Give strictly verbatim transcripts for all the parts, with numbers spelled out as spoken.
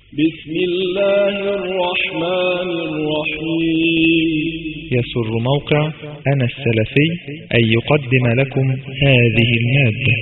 بسم الله الرحمن الرحيم. يسر موقع أنا السلفي أن يقدم لكم هذه المادة.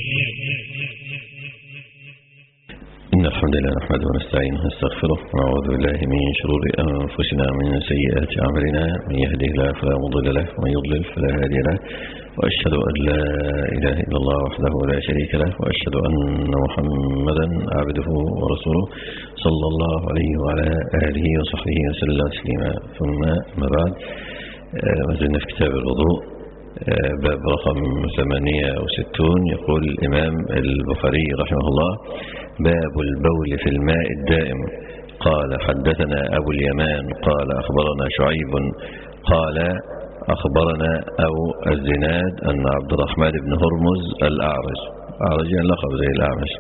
إن الحمد لله نحمده ونستعينه ونستغفره ونعوذ بالله من شرور أنفسنا ومن سيئات أعمالنا، من يهده الله فلا مضل له ومن يضلل فلا هادي له، وأشهد أن لا إله إلا الله وحده لا شريك له، وأشهد أن محمدا عبده ورسوله صلى الله عليه وعلى آله وصحبه وسلم تسليما. ثم ما بعد، ما زلنا في كتاب الوضوء، باب رقم ثمانية وستون. يقول الإمام البخاري رحمه الله: باب البول في الماء الدائم. قال: حدثنا أبو اليمان قال أخبرنا شعيب قال أخبرنا أبو الزناد أن عبد الرحمن بن هرمز الأعرج أعرج لقب زي الأعمش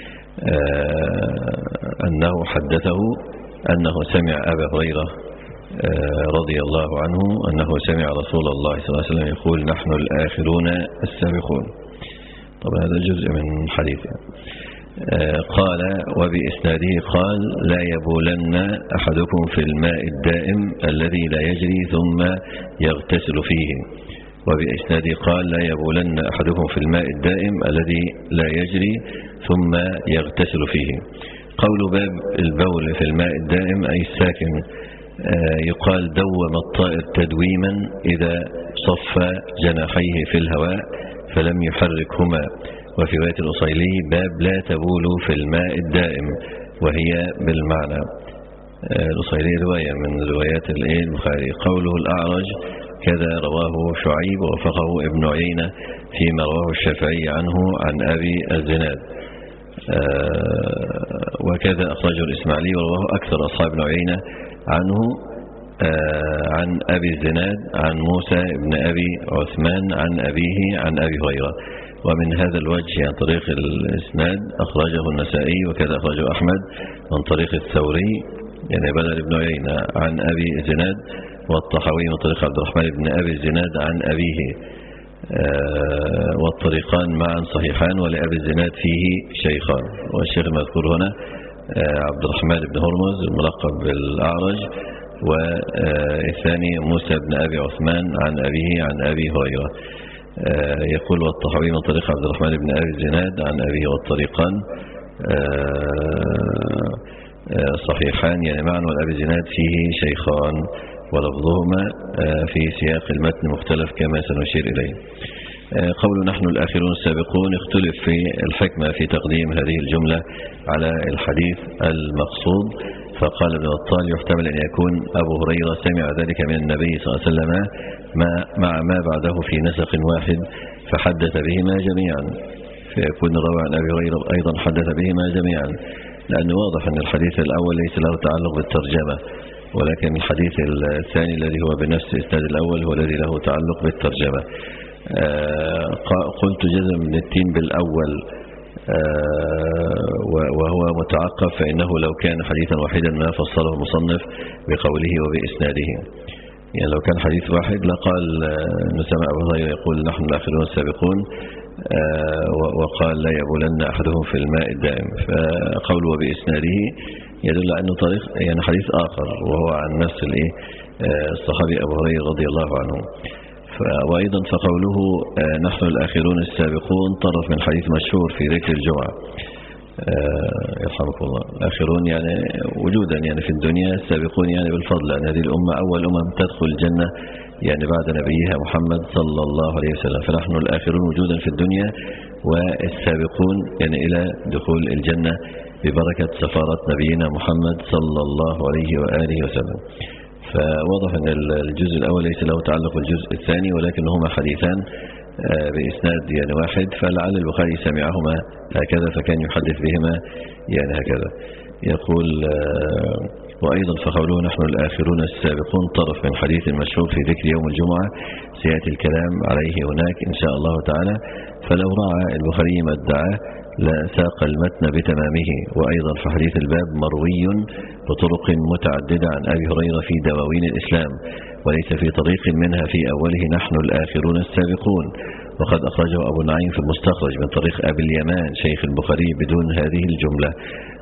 أنه حدثه أنه سمع أبا هريرة رضي الله عنه أنه سمع رسول الله صلى الله عليه وسلم يقول: نحن الآخرون السابقون. طبعا هذا جزء من حديثه. قال: وبإسناده قال: لا يبولن أحدكم في الماء الدائم الذي لا يجري ثم يغتسل فيه. وبإسناده قال: لا يبولن أحدكم في الماء الدائم الذي لا يجري ثم يغتسل فيه. قول باب البول في الماء الدائم أي الساكن. يقال: دوم الطائر تدويما إذا صف جناحيه في الهواء فلم يحركهما. وفي رواية الأصيلي: باب لا تبول في الماء الدائم، وهي بالمعنى. الأصيلي رواية من روايات البخاري. قوله الأعرج كذا رواه شعيب ووافقه ابن عيينة فيما رواه الشافعي عنه عن أبي الزناد، وكذا أخرجه الإسماعيلي ورواه أكثر أصحاب ابن عيينة عنه عن أبي الزناد عن موسى بن أبي عثمان عن أبيه عن أبي هريرة. ومن هذا الوجه عن طريق الإسناد أخرجه النسائي وكذا أخرجه أحمد من طريق الثوري يعني بدل ابن عيينة عن أبي الزناد، والطحاوي من طريق عبد الرحمن بن أبي الزناد عن أبيه، والطريقان معا صحيحان، ولأبي الزناد فيه شيخان. والشيخ المذكور هنا عبد الرحمن بن هرمز الملقب بالأعرج، والثاني موسى بن أبي عثمان عن أبيه عن أبي هريرة. يقول: والطحاوي من طريق عبد الرحمن بن أبي الزناد عن أبيه، والطريقان صحيحان يعني معا، والأبي الزناد فيه شيخان ولفظهما في سياق المتن مختلف كما سنشير إليه. قول نحن الآخرون السابقون اختلف في الحكمة في تقديم هذه الجملة على الحديث المقصود. فقال ابن بطال: يحتمل أن يكون أبو هريرة سمع ذلك من النبي صلى الله عليه وسلم مع ما بعده في نسق واحد فحدث بهما جميعا، فيكون الراوي عن أبي هريرة أيضا حدث بهما جميعا، لأنه واضح أن الحديث الأول ليس له تعلق بالترجمة، ولكن الحديث الثاني الذي هو بنفس الإسناد الأول هو الذي له تعلق بالترجمة. قلت جزم من التين بالأول وهو متعقب، فإنه لو كان حديثا واحدا ما فصله المصنف بقوله وبإسناده. يعني لو كان حديث واحد لقال أنه سمع أبو هريرة يقول: نحن الآخرون السابقون، وقال: لا يبولن أحدهم في الماء الدائم. فقول وبإسناده يدل أنه طريق يعني حديث آخر، وهو عن نفس الصحابي أبو هريرة رضي الله عنه. وأيضا فقوله نحن الآخرون السابقون طرف من حديث مشهور في ذكر الجمعة، يرحمكم الله. الآخرون يعني وجودا يعني في الدنيا، السابقون يعني بالفضل، لأن هذه الأمة أول أمم تدخل الجنة يعني بعد نبيها محمد صلى الله عليه وسلم. فنحن الآخرون وجودا في الدنيا، والسابقون يعني إلى دخول الجنة ببركة سفارة نبينا محمد صلى الله عليه وآله وسلم. فواضح أن الجزء الأول ليس له تعلق بالجزء الثاني، ولكنهما حديثان بإسناد يعني واحد، فلعل البخاري سمعهما هكذا فكان يحدث بهما يعني هكذا. يقول: وأيضا فقوله نحن الآخرون السابقون طرف من حديث مشهور في ذكر يوم الجمعة سيأتي الكلام عليه هناك إن شاء الله تعالى. فلو رعى البخاري ما ادعاه لساق المتن بتمامه. وأيضا في حديث الباب مروي بطرق متعددة عن أبي هريرة في دواوين الإسلام، وليس في طريق منها في أوله نحن الآخرون السابقون. وقد أخرجه أبو نعيم في المستخرج من طريق أبي اليمان شيخ البخاري بدون هذه الجملة.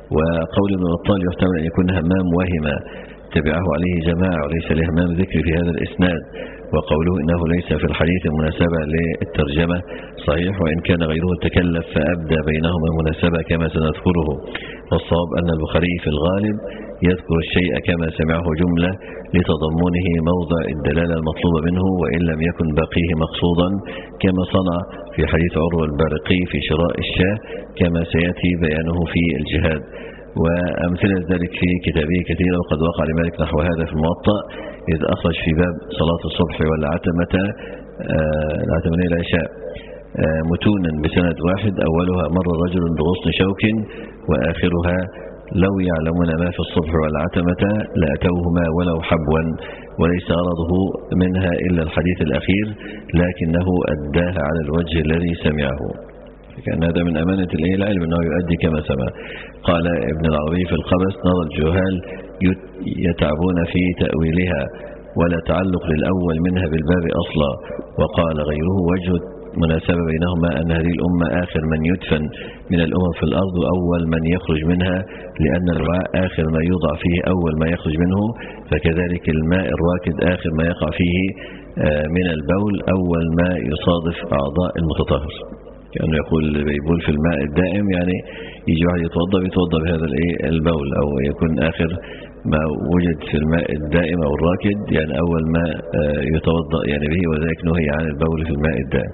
وقول ابن بطال يحتمل أن يكون همام وهم تبعه عليه جماعة وليس لهمام ذكر في هذا الإسناد، وقوله إنه ليس في الحديث مناسبة للترجمة صحيح، وإن كان غيره تكلف فأبدى بينهما المناسبة كما سنذكره. والصواب أن البخاري في الغالب يذكر الشيء كما سمعه جملة لتضمنه موضع الدلالة المطلوبة منه، وإن لم يكن باقيه مقصودا كما صنع في حديث عروة البارقي في شراء الشاة كما سيأتي بيانه في الجهاد. وأمثلة ذلك في كتابه كثيرة، وقد وقع لمالك نحو هذا في الموطأ إذ أخرج في باب صلاة الصبح والعتمة العتمة العشاء متونا بسند واحد، أولها مر رجل بغصن شوك وآخرها لو يعلمون ما في الصبح والعتمة لأتوهما ولو حبوا، وليس غرضه منها إلا الحديث الأخير لكنه أداها على الوجه الذي سمعه. كان هذا من أمانة العلم أنه يؤدي كما سمع. قال ابن العربي في القبس: نرى الجهال يتعبون في تأويلها ولا تعلق للأول منها بالباب أصلا. وقال غيره: وجه مناسبة بينهما أن هذه الأمة آخر من يدفن من الأمم في الأرض وأول من يخرج منها، لأن الوعاء آخر ما يوضع فيه أول ما يخرج منه، فكذلك الماء الراكد آخر ما يقع فيه من البول أول ما يصادف أعضاء المتطهر. كأنه يقول بيبول في الماء الدائم، يعني يجي واحد يتوضى بيتوضى بهذا البول، أو يكون آخر ما وجد في الماء الدائم أو الراكد يعني أول ما يتوضأ يعني به، وذلك نهي عن البول في الماء الدائم.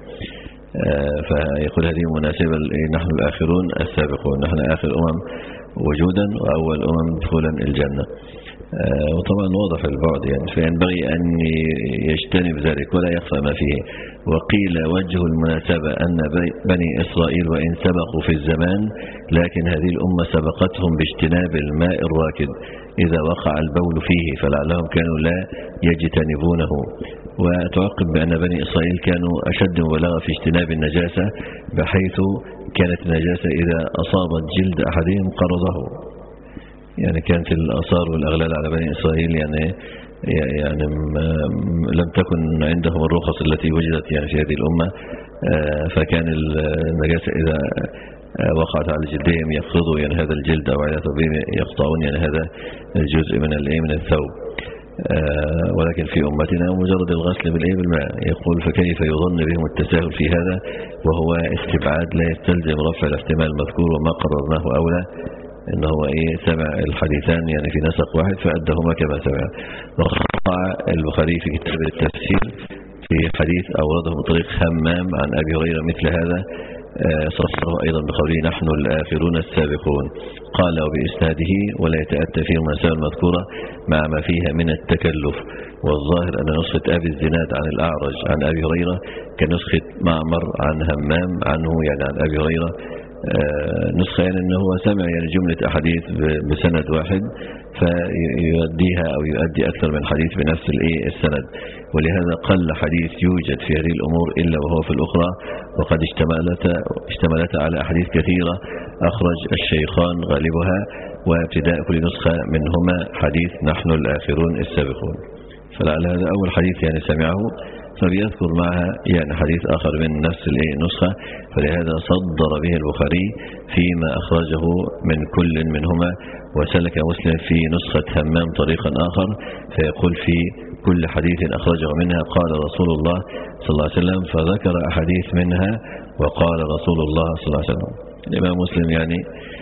فيقول هذه مناسبة نحن الآخرون السابقون، نحن آخر أمم وجودا وأول أمم دخولا الجنة. وطبعا واضح البعد يعني، فينبغي أن يجتنب ذلك ولا يخفى ما فيه. وقيل وجه المناسبة أن بني إسرائيل وإن سبقوا في الزمان لكن هذه الأمة سبقتهم باجتناب الماء الراكد إذا وقع البول فيه، فلعلهم كانوا لا يجتنبونه. وتعقب بأن بني إسرائيل كانوا أشد مبالغة في اجتناب النجاسة، بحيث كانت النجاسة إذا أصابت جلد أحدهم قرضه، يعني كانت الآثار والأغلال على بني إسرائيل يعني يعني لم تكن عندهم الرخص التي وجدت يعني في هذه الأمة، فكان النجاسة إذا وقعت على جلدهم يقرضوا يعني هذا الجلد أو على ثوبهم يقطعون يعني هذا الجزء من الايه من الثوب. ولكن في أمتنا مجرد الغسل بالإيه بالماء. يقول: فكيف يظن بهم التساهل في هذا وهو استبعاد لا يستلزم رفع الاحتمال المذكور، وما قررناه أولى إنه هو إيه سمع الحديثان يعني في نسق واحد فأدهما كما سمع. وقطع البخاري في كتاب التفسير في حديث أورده من طريق همام عن أبي هريرة مثل هذا، صصره أيضا بقوله: نحن الآخرون السابقون. قال: وبإسناده ولا يتأتى فيه المناسبة المذكورة مع ما فيها من التكلف. والظاهر أن نسخة أبي الزناد عن الأعرج عن أبي هريرة كنسخة معمر عن همام عنه يعني عن أبي هريرة، نسخة يعني أنه هو سمع يعني جملة أحاديث بسند واحد فيؤديها أو يؤدي أكثر من حديث بنفس السند. ولهذا قل حديث يوجد في هذه الأمور إلا وهو في الأخرى، وقد اشتملت, اشتملت على أحاديث كثيرة أخرج الشيخان غالبها، وابتداء كل نسخة منهما حديث نحن الآخرون السابقون. فلعل هذا أول حديث يعني سمعه، فبيذكر معها يعني حديث آخر من نفس النسخة، فلهذا صدر به البخاري فيما أخرجه من كل منهما. وسلك مسلم في نسخة همام طريقا آخر فيقول في كل حديث أخرجه منها قال رسول الله صلى الله عليه وسلم، فذكر أحاديث منها وقال رسول الله صلى الله عليه وسلم. الإمام مسلم يعني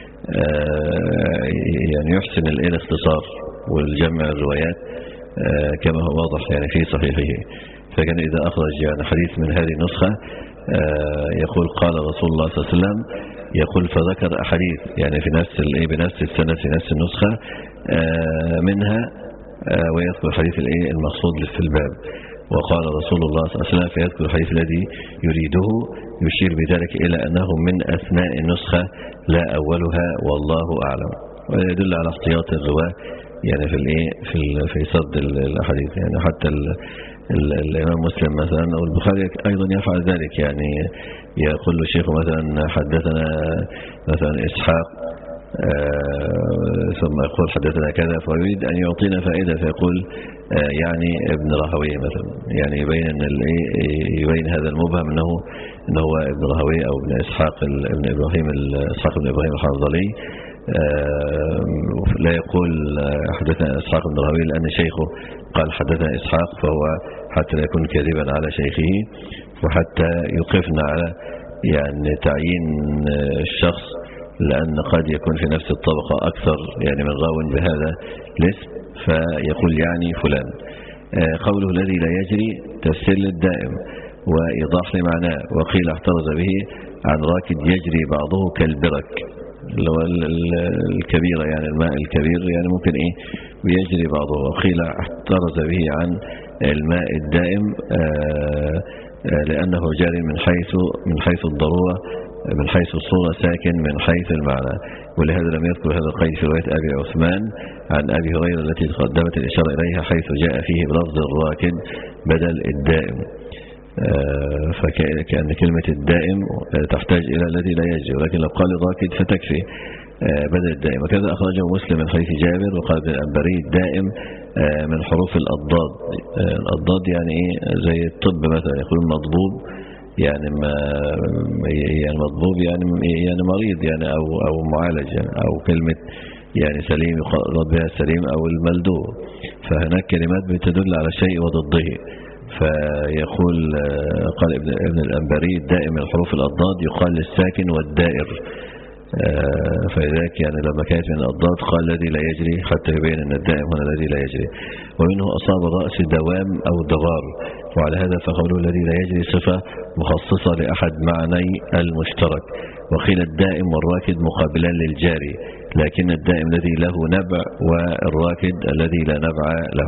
يعني يحسن الاختصار والجمع الروايات كما هو واضح يعني في صحيحه. فكان إذا أخرج يعني حديث من هذه النسخة يقول قال رسول الله صلى الله عليه وسلم، يقول فذكر أحاديث يعني في نفس الايه بنفس السنة في نفس النسخة منها، ويذكر الحديث الايه المقصود في الباب. وقال رسول الله صلى الله عليه وسلم فيذكر الحديث الذي يريده، يشير بذلك إلى أنه من أثناء النسخة لا أولها والله أعلم. ويدل على احتياط الرواة يعني في الايه في في صد الأحاديث. يعني حتى الإمام مسلم مثلا أو البخاري أيضا يفعل ذلك، يعني يقول له الشيخ مثلا حدثنا مثلا إسحاق ثم يقول حدثنا كذا، فيريد أن يعطينا فائدة فيقول يعني ابن راهويه مثلا، يعني يبين أن يبين هذا المبهم أنه أنه هو ابن راهويه أو ابن إسحاق ابن إبراهيم إسحاق ابن إبراهيم الحنظلي، لا يقول حدثنا إسحاق بن راهويه لأن شيخه قال حدثنا إسحاق، فهو حتى لا يكون كاذبا على شيخه، وحتى يقفنا على يعني تعيين الشخص، لأن قد يكون في نفس الطبقة أكثر يعني من راو بهذا الاسم فيقول يعني فلان. قوله الذي لا يجري تفسير للدائم وإيضاح لمعناه، وقيل احترز به عن راكد يجري بعضه كالبرك، اللي هو الكبيرة يعني الماء الكبير يعني ممكن ايه بيجري بعضه، وقيل احترز به عن الماء الدائم آآ آآ لأنه جاري من حيث من حيث الضرورة، من حيث الصورة، ساكن من حيث المعنى، ولهذا لم يذكر هذا القيد في رواية أبي عثمان عن أبي هريرة التي تقدمت الإشارة إليها، حيث جاء فيه بلفظ الراكد بدل الدائم. فكأن كلمة الدائم تحتاج إلى الذي لا يجري، ولكن لو قال الراكد فتكفي بدل الدائم. وكذا أخرجه مسلم من حديث جابر، وقال ابن الأنبري الدائم من حروف الأضداد. الأضداد يعني إيه؟ زي الطب مثلا يقول مضبوب، يعني ما يعني مضبوب يعني يعني مريض يعني أو أو معالج يعني، أو كلمة يعني سليم يقال بها السليم أو الملدوب. فهناك كلمات بتدل على شيء وضده، فيقول قال ابن ابن الأنبري الدائم من حروف الأضداد يقال للساكن والدائر، فلذلك يعني لما كانت من الأضداد قال الذي لا يجري حتى يبين أن الدائم هنا الذي لا يجري. ومنه أصاب الرأس دوام أو ضغار، وعلى هذا فقوله الذي لا يجري صفة مخصصة لأحد معني المشترك. وقيل الدائم والراكد مقابلان للجاري، لكن الدائم الذي له نبع والراكد الذي لا نبع له.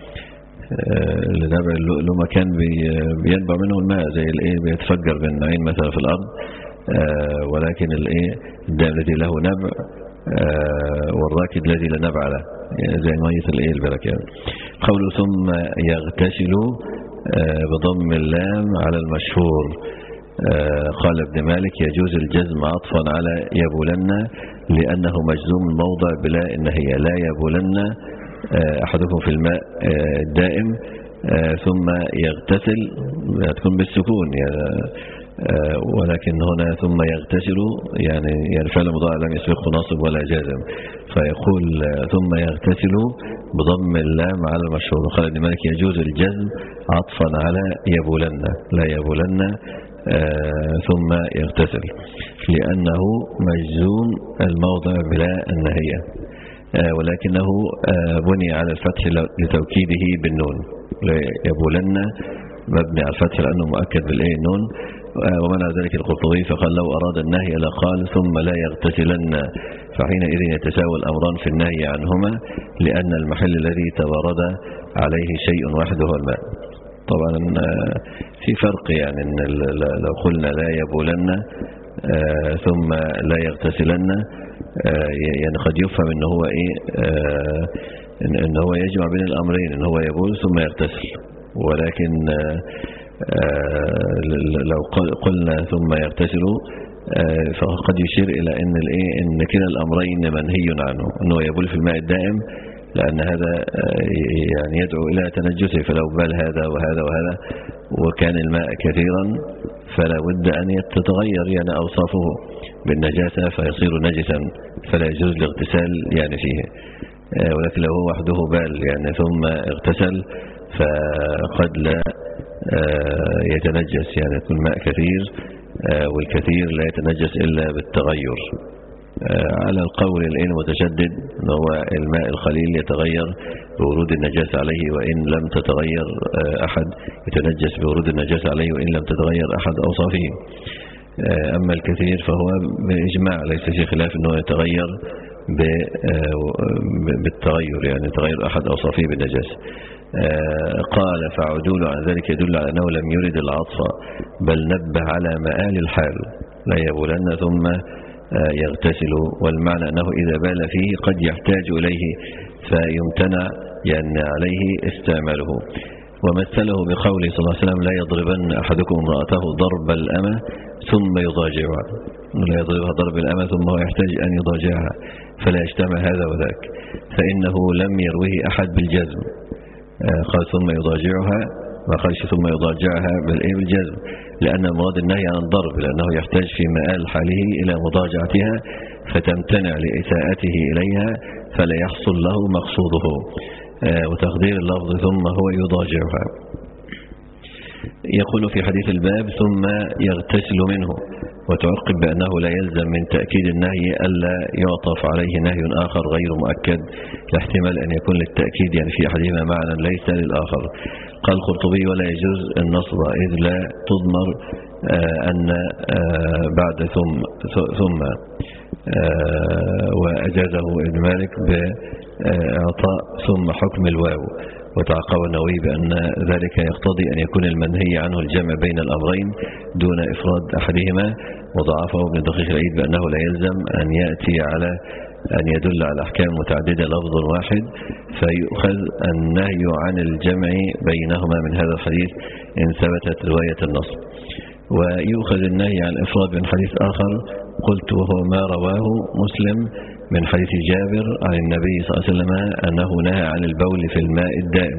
النبع له مكان بينبع منه الماء، زي الايه بيتفجر بالنعين مثلا في الأرض، ولكن الايه الدائم الذي له نبع والراكد الذي لا نبع له، يعني زي مية الايه البركة. قوله ثم يغتسل بضم اللام على المشهور. قال ابن مالك يجوز الجزم عطفا على يبولن لأنه مجزوم الموضع بلا إن هي لا يبولن أحدكم في الماء الدائم ثم يغتسل تكون بالسكون يعني، ولكن هنا ثم يغتسل يعني يعني فعل مضارع لم يسبقه ناصب ولا جازم، فيقول ثم يغتسل بضم اللام على المشهور. قال ابن مالك يجوز الجزم عطفا على يبولن، لا يبولن ثم يغتسل لأنه مجزوم الموضع بلا النهية، ولكنه بني على الفتح لتوكيده بالنون. يبولن مبني على الفتح لأنه مؤكد بالإيه النون. ومنع ذلك القرطبي فقال لو أراد النهي لقال ثم لا يغتسلن، فحينئذ يتساوى الأمران في النهي عنهما، لأن المحل الذي تورد عليه شيء واحد هو الماء. طبعا في فرق يعني إن لو قلنا لا يبولن ثم لا يغتسلن يعني قد يفهم ان هو ايه ان هو يجمع بين الامرين، ان هو يبول ثم يغتسل، ولكن لو قلنا ثم يغتسل فقد يشير الى ان الايه ان كلا الامرين منهي عنه، انه يبول في الماء الدائم لان هذا يعني يدعو الى تنجسه، فلو بال هذا وهذا وهذا وكان الماء كثيرا فلا بد أن تتغير يعني أوصافه بالنجاسة فيصير نجسا، فلا يجوز الاغتسال يعني فيه. ولكن لو هو وحده بال يعني ثم اغتسل فقد لا يتنجس، يعني يكون ماء كثير والكثير لا يتنجس إلا بالتغير. على القول الآن متشدد أنه هو الماء القليل يتغير بورود النجاسة عليه وإن لم تتغير أحد، يتنجس بورود النجاسة عليه وإن لم تتغير أحد أوصافه. أما الكثير فهو بإجماع ليس في خلاف أنه يتغير بالتغير، يعني يتغير أحد أوصافه بالنجاسة. قال فعدول عن ذلك يدل على أنه لم يرد العطف بل نبه على مآل الحال، لا يبولن ثم يغتسل، والمعنى أنه إذا بال فيه قد يحتاج إليه فيمتنع يعني عليه استعماله. ومثله بقوله صلى الله عليه وسلم لا يضربن أحدكم امرأته ضرب الأمة ثم يضاجعها، لا يضربها ضرب الأمة ثم هو يحتاج أن يضاجعها فلا يجتمع هذا وذاك، فإنه لم يروه أحد بالجزم. قال ثم يضاجعها ما قالش ثم يضاجعها بالجزم، لأن مراد النهي عن الضرب، لأنه يحتاج في مآل حاله إلى مضاجعتها فتمتنع لإساءته إليها فلا يحصل له مقصوده. وتقدير اللفظ ثم هو يضاجعها. يقول في حديث الباب ثم يغتسل منه، وتعقب بأنه لا يلزم من تأكيد النهي ألا يعطف عليه نهي آخر غير مؤكد، لاحتمال أن يكون للتأكيد يعني في أحدهما معنى ليس للآخر. قال القرطبي ولا يجوز النصب إذ لا تضمر أن بعد ثم ثم وأجازه ابن مالك بإعطاء ثم حكم الواو. وتعقب النووي بأن ذلك يقتضي أن يكون المنهي عنه الجمع بين الأمرين دون إفراد أحدهما. وضعفه ابن دقيق العيد بأنه لا يلزم أن يأتي على أن يدل على أحكام متعددة لفظ واحد فيؤخذ النهي عن الجمع بينهما من هذا الحديث إن ثبتت رواية النص. ويؤخذ النهي عن الإفراد من حديث آخر قلت وهو ما رواه مسلم من حديث جابر عن النبي صلى الله عليه وسلم أنه نهى عن البول في الماء الدائم.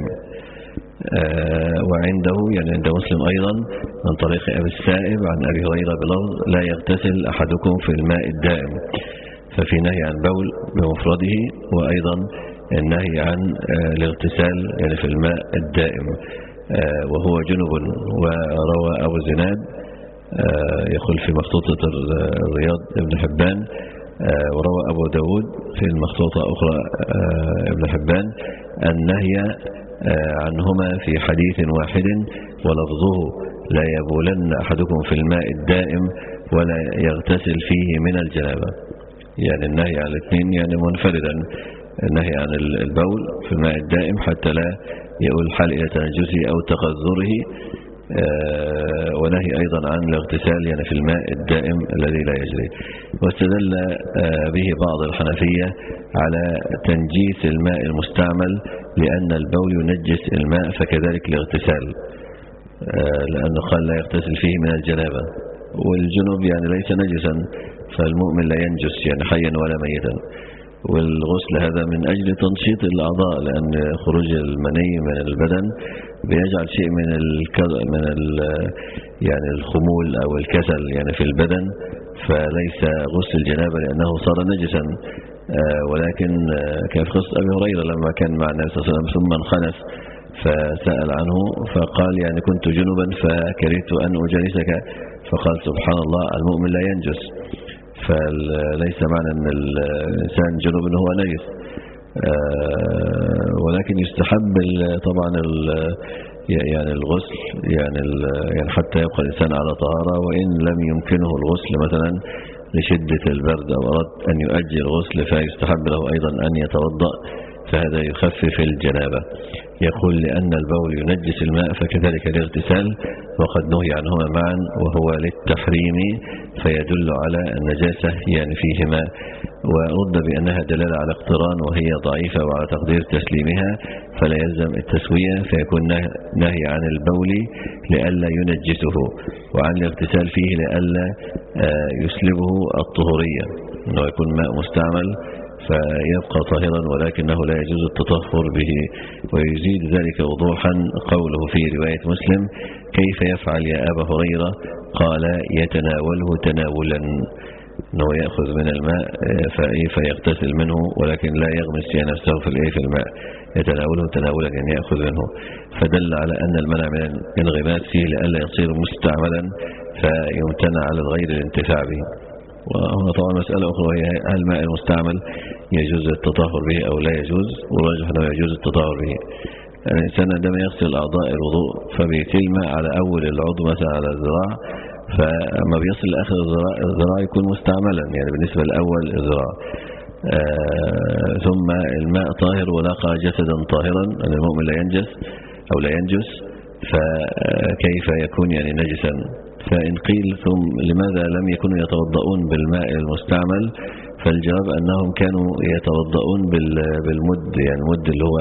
آه وعنده يعني عند مسلم أيضا من طريق أبي السائب عن أبي هريرة بلفظ لا يغتسل أحدكم في الماء الدائم، ففي نهي عن بول بمفرده، وأيضا النهي عن آه الاغتسال يعني في الماء الدائم آه وهو جنب. وروى أبو زناد آه يقول في مخطوطة الرياض ابن حبان آه وروى أبو داود في المخطوطة أخرى آه ابن حبان النهي آه عنهما في حديث واحد ولفظه لا يبولن أحدكم في الماء الدائم ولا يغتسل فيه من الجنابة. يعني النهي عن الاثنين يعني منفردا، النهي عن البول في الماء الدائم حتى لا يؤول الحال إلى تنجسه أو تقذره، آه ونهي أيضا عن الاغتسال يعني في الماء الدائم الذي لا يجري. واستدل آه به بعض الحنفية على تنجيس الماء المستعمل لأن البول ينجس الماء فكذلك الاغتسال، آه لأنه قال لا يغتسل فيه من الجنابة، والجنوب يعني ليس نجسا فالمؤمن لا ينجس يعني حيا ولا ميتا. والغسل هذا من أجل تنشيط الأعضاء، لأن خروج المني من البدن بيجعل شيء من من يعني الخمول أو الكسل يعني في البدن، فليس غسل الجنابة لأنه صار نجسا. ولكن كيف قصة أبي هريرة لما كان مع النبي صلى الله عليه وسلم ثم انخنس فسأل عنه فقال يعني كنت جنبا فكرهت أن أجالسك، فقال سبحان الله المؤمن لا ينجس، فليس معنى أن الإنسان جنوب أنه هو نجس. ولكن يستحب طبعا يعني الغسل يعني يعني حتى يبقى الإنسان على طهارة، وإن لم يمكنه الغسل مثلا لشدة البرد أو أراد أن يؤجل الغسل فيستحب له أيضا أن يتوضأ، فهذا يخفف الجنابة. يقول لأن البول ينجس الماء فكذلك الاغتسال وقد نهي عنهما معا وهو للتحريم فيدل على النجاسة يعني فيهما. ورد بأنها دلالة على اقتران وهي ضعيفة وعلى تقدير تسليمها فلا يلزم التسوية، فيكون نهي عن البول لئلا ينجسه وعن الاغتسال فيه لئلا يسلبه الطهورية، أنه يكون ماء مستعمل فيبقى طاهرا ولكنه لا يجوز التطهر به. ويزيد ذلك وضوحا قوله في رواية مسلم كيف يفعل يا أبا هريرة؟ قال يتناوله تناولا، أنه يأخذ من الماء فيغتسل منه ولكن لا يغمس نفسه في الماء، يتناوله تناولا يعني يأخذ منه، فدل على أن المنع من الانغماس فيه لئلا يصير مستعملا فيمتنع على الغير الانتفاع به. وهنا طبعا مسألة أخرى وهي هل الماء المستعمل يجوز التطهر به أو لا يجوز، والراجح أنه يجوز التطهر به. يعني الإنسان عندما يغسل أعضاء الوضوء فبيتيل الماء على أول العضو مثلا على الذراع، فما بيصل لآخر الذراع الذراع يكون مستعملا يعني بالنسبة لأول الذراع. آه ثم الماء طاهر ولاقى جسدا طاهرا أن المؤمن لا ينجس أو لا ينجس، فكيف يكون يعني نجسا؟ فإن قيل ثم لماذا لم يكونوا يتوضؤون بالماء المستعمل؟ فالجواب أنهم كانوا يتوضؤون بالمد، يعني المد اللي هو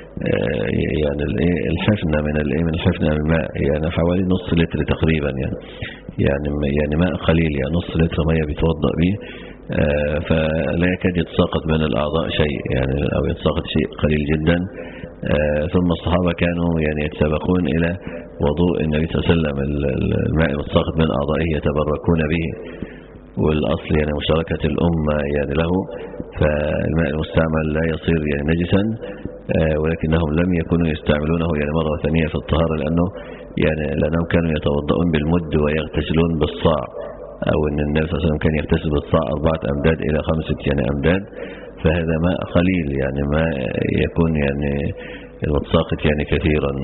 يعني الحفنة من الايه من الحفنة من الماء، يعني حوالي نص لتر تقريبا، يعني يعني يعني ماء قليل، يعني نص لتر مية بيتوضأ به، فلا يكاد يتساقط من الأعضاء شيء يعني، أو يتساقط شيء قليل جدا، ثم الصحابة كانوا يعني يتسابقون إلى وضوء النبي صلى الله عليه وسلم، الماء المتساقط من أعضائه يتبركون به، والأصل يعني مشاركة الأمة يعني له، فالماء المستعمل لا يصير يعني نجسا، ولكنهم لم يكونوا يستعملونه يعني مرة ثانية في الطهارة، لأنه يعني لأنهم كانوا يتوضؤون بالمد ويغتسلون بالصاع، أو أن النبي صلى الله عليه وسلم كان يغتسل بالصاع أربعة أمداد إلى خمسة يعني أمداد، فهذا ماء قليل يعني ما يكون يعني المتساقط يعني كثيرا.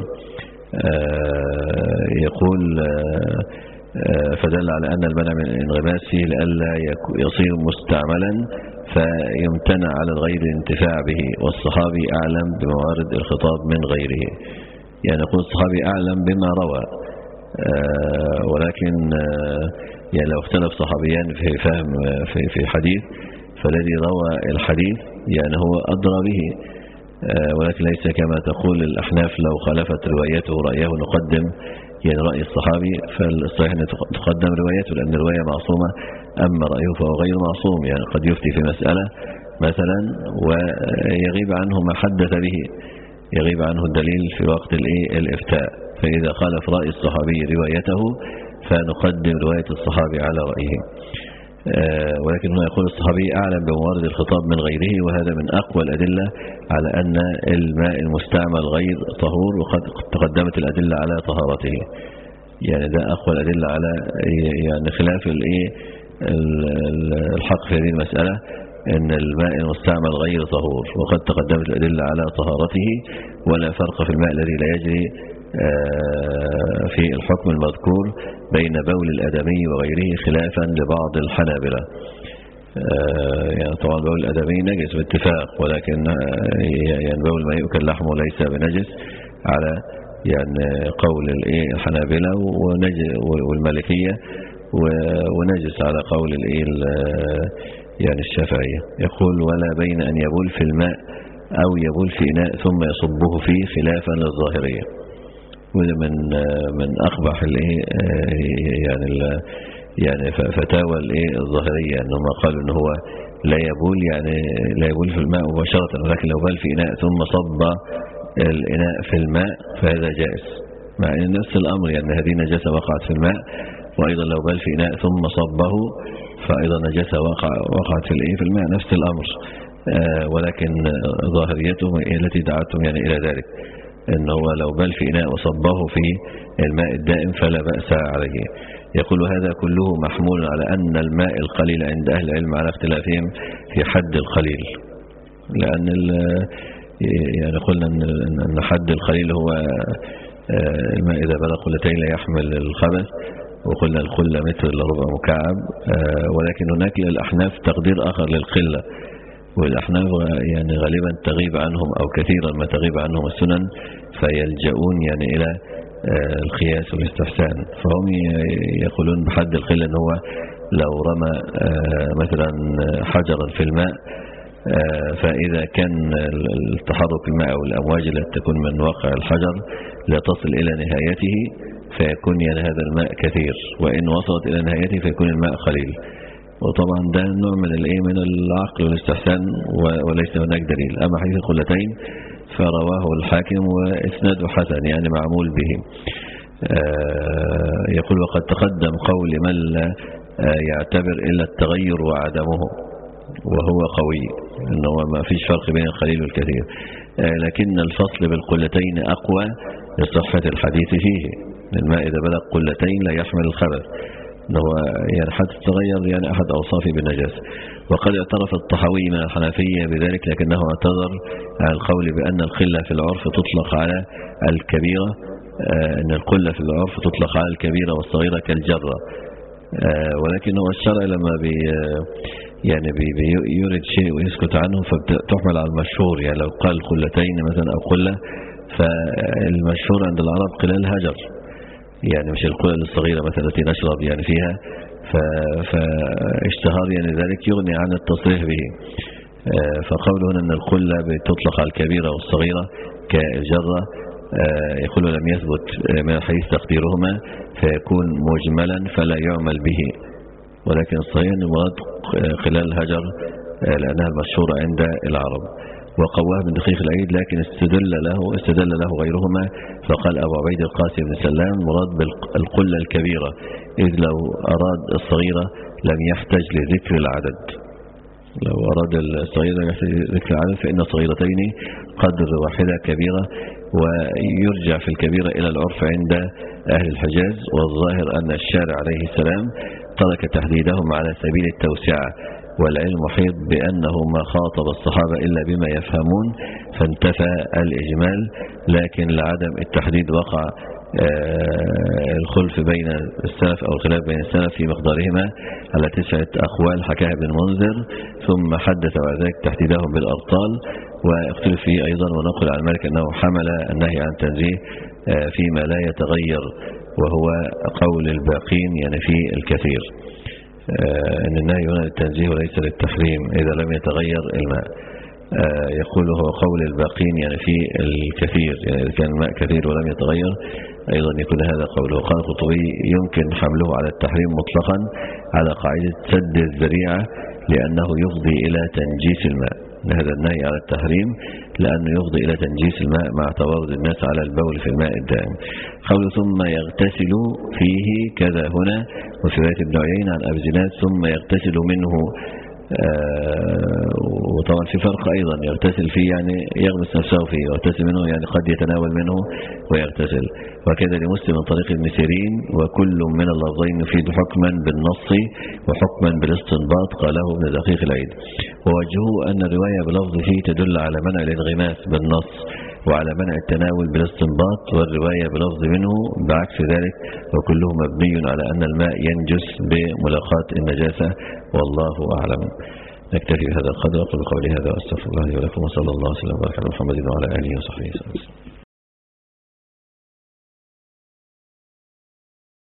يقول فدل على أن المنع من الانغماس فيه لئلا يصير مستعملا فيمتنع على الغير الانتفاع به، والصحابي أعلم بموارد الخطاب من غيره. يعني يقول الصحابي أعلم بما روى، ولكن يعني لو اختلف صحابيان في فهم في في حديث، فالذي روى الحديث يعني هو أدرى به، ولكن ليس كما تقول الأحناف لو خالفت روايته رأيه نقدم يعني رأي الصحابي، فالصحيح أن تقدم روايته لأن الرواية معصومة، أما رأيه فهو غير معصوم. يعني قد يفتي في مسألة مثلا ويغيب عنه ما حدث به، يغيب عنه الدليل في وقت الإفتاء، فإذا خالف رأي الصحابي روايته فنقدم رواية الصحابي على رأيه. ولكن هنا يقول الصحابي أعلم بموارد الخطاب من غيره، وهذا من أقوى الأدلة على أن الماء المستعمل غير طهور، وقد تقدمت الأدلة على طهارته. يعني ده أقوى الأدلة على يعني خلاف الحق في هذه المسألة، أن الماء المستعمل غير طهور، وقد تقدمت الأدلة على طهارته، ولا فرق في الماء الذي لا يجري في الحكم المذكور بين بول الأدمي وغيره، خلافا لبعض الحنابلة. يعني طبعا بول الأدمي نجس باتفاق، ولكن يعني بول ما يؤكل لحمه ليس بنجس على يعني قول الحنابلة والمالكية، ونجس على قول يعني الشافعية. يقول ولا بين أن يبول في الماء أو يبول في إناء ثم يصبه فيه، خلافا للظاهرية. وده من من أقبح الايه يعني يعني فتاوى الايه الظاهرية، انهم قالوا ان هو لا يبول يعني لا يبول في الماء مباشرة، ولكن لو بال في إناء ثم صب الإناء في الماء فهذا جائز، مع ان نفس الأمر يعني هذه نجاسة وقعت في الماء، وأيضا لو بال في إناء ثم صبه فأيضا نجاسة وقع وقعت في الايه في الماء، نفس الأمر. ولكن ظاهريتهم هي التي دعتهم يعني إلى ذلك، إنه لو بال في إناء وصبه في الماء الدائم فلا بأس عليه. يقول هذا كله محمول على أن الماء القليل عند أهل العلم على اختلافهم في حد القليل، لأن يعني قلنا أن حد القليل هو الماء إذا بلغ قلتين لا يحمل الخبث، وقلنا القلة متر إلا ربع مكعب، ولكن هناك للأحناف تقدير آخر للقلة، والأحناف يعني غالبا تغيب عنهم أو كثيرا ما تغيب عنهم السنن، فيلجؤون يعني إلى القياس والاستحسان، فهم يقولون بحد القلة أنه هو لو رمى مثلا حجرا في الماء، فإذا كان التحرك الماء أو الأمواج التي تكون من واقع الحجر لا تصل إلى نهايته فيكون يعني هذا الماء كثير، وإن وصلت إلى نهايته فيكون الماء قليل. وطبعا ده نوع من الايه من العقل والاستحسان وليس هناك دليل. أما حديث القلتين فرواه الحاكم وإسناده حسن يعني معمول به. يقول وقد تقدم قول من لا يعتبر إلا التغير وعدمه وهو قوي، إنه ما فيش فرق بين القليل والكثير، لكن الفصل بالقلتين أقوى لصحة الحديث فيه. الماء إذا بلغ قلتين لا يحمل الخبث، إنه يعني حتى تغير يعني أحد أوصافه بالنجاسة. وقد اعترف الطحاوي من الحنفية بذلك، لكنه اعتذر عن القول بأن القلة في العرف تطلق على الكبيرة، أن القلة في العرف تطلق على الكبيرة والصغيرة كالجرة، ولكن هو الشرع لما بي يعني بي يورد شيء ويسكت عنه فتحمل على المشهور. يعني لو قال قلتين مثلا أو قلة، فالمشهور عند العرب قلال هجر، يعني مش القلة الصغيرة مثلا التي نشرب يعني فيها، فاشتهار يعني ذلك يغني عن التصريح به. فقوله هنا أن القلة بتطلق على الكبيرة والصغيرة كالجرة، يقول لم يثبت من الحديث تقديرهما فيكون مجملا فلا يعمل به، ولكن الصحيح أن المراد خلال الهجر لأنها المشهورة عند العرب. وقواه من دقيق العيد، لكن استدل له استدل له غيرهما فقال أبو عبيد القاسم بن سلام مراد بالقلة الكبيرة، إذ لو أراد الصغيرة لم يحتاج لذكر العدد، لو أراد الصغيرة لم يحتاج لذكر العدد، فإن صغيرتين قدر واحدة كبيرة، ويرجع في الكبيرة إلى العرف عند أهل الحجاز. والظاهر أن الشارع عليه السلام ترك تحديدهم على سبيل التوسعة، والعلم محيط بأنه ما خاطب الصحابة إلا بما يفهمون فانتفى الإجمال، لكن لعدم التحديد وقع الخلف بين السلف أو الخلاف بين السلف في مقدارهما على تسعة أقوال حكاها ابن المنذر، ثم حدث بعد ذلك تحديدهم بالأبطال، واختلف فيه أيضا. ونقول عن مالك أنه حمل النهي عن التنزيه فيما لا يتغير، وهو قول الباقين يعني في الكثير، أن النهي هنا للتنزيه وليس للتحريم إذا لم يتغير الماء. يقول هو قول الباقين يعني في الكثير، يعني إذا كان الماء كثير ولم يتغير أيضا يكون هذا قوله. قال القرطبي يمكن حمله على التحريم مطلقا على قاعدة سد الذريعة لأنه يفضي إلى تنجيس الماء، هذا النهي على التحريم لأنه يفضي إلى تنجيس الماء مع تورد الناس على البول في الماء الدائم. قول ثم يغتسل فيه كذا هنا، وفي رواية ابن عيينة عن أبي زناد ثم يغتسل منه، آه وطبعا في فرق أيضا، يغتسل فيه يعني يغمس نفسه فيه، ويغتسل منه يعني قد يتناول منه ويغتسل. وكذا لمسلم من طريق ابن سيرين، وكل من اللفظين يفيد حكما بالنص وحكما بالاستنباط، قاله ابن دقيق العيد. ووجهه أن الرواية بلفظ فيه تدل على منع الانغماس بالنص وعلى منع التناول بالاستنباط، والرواية بلفظ منه بعكس ذلك، وكله مبني على أن الماء ينجس بملاقاة النجاسة، والله أعلم. نكتفي بهذا القدر. أقول قولي هذا وأستغفر الله لي ولكم، وصلى الله وسلم وبارك على محمد وعلى آله وصحبه وسلم.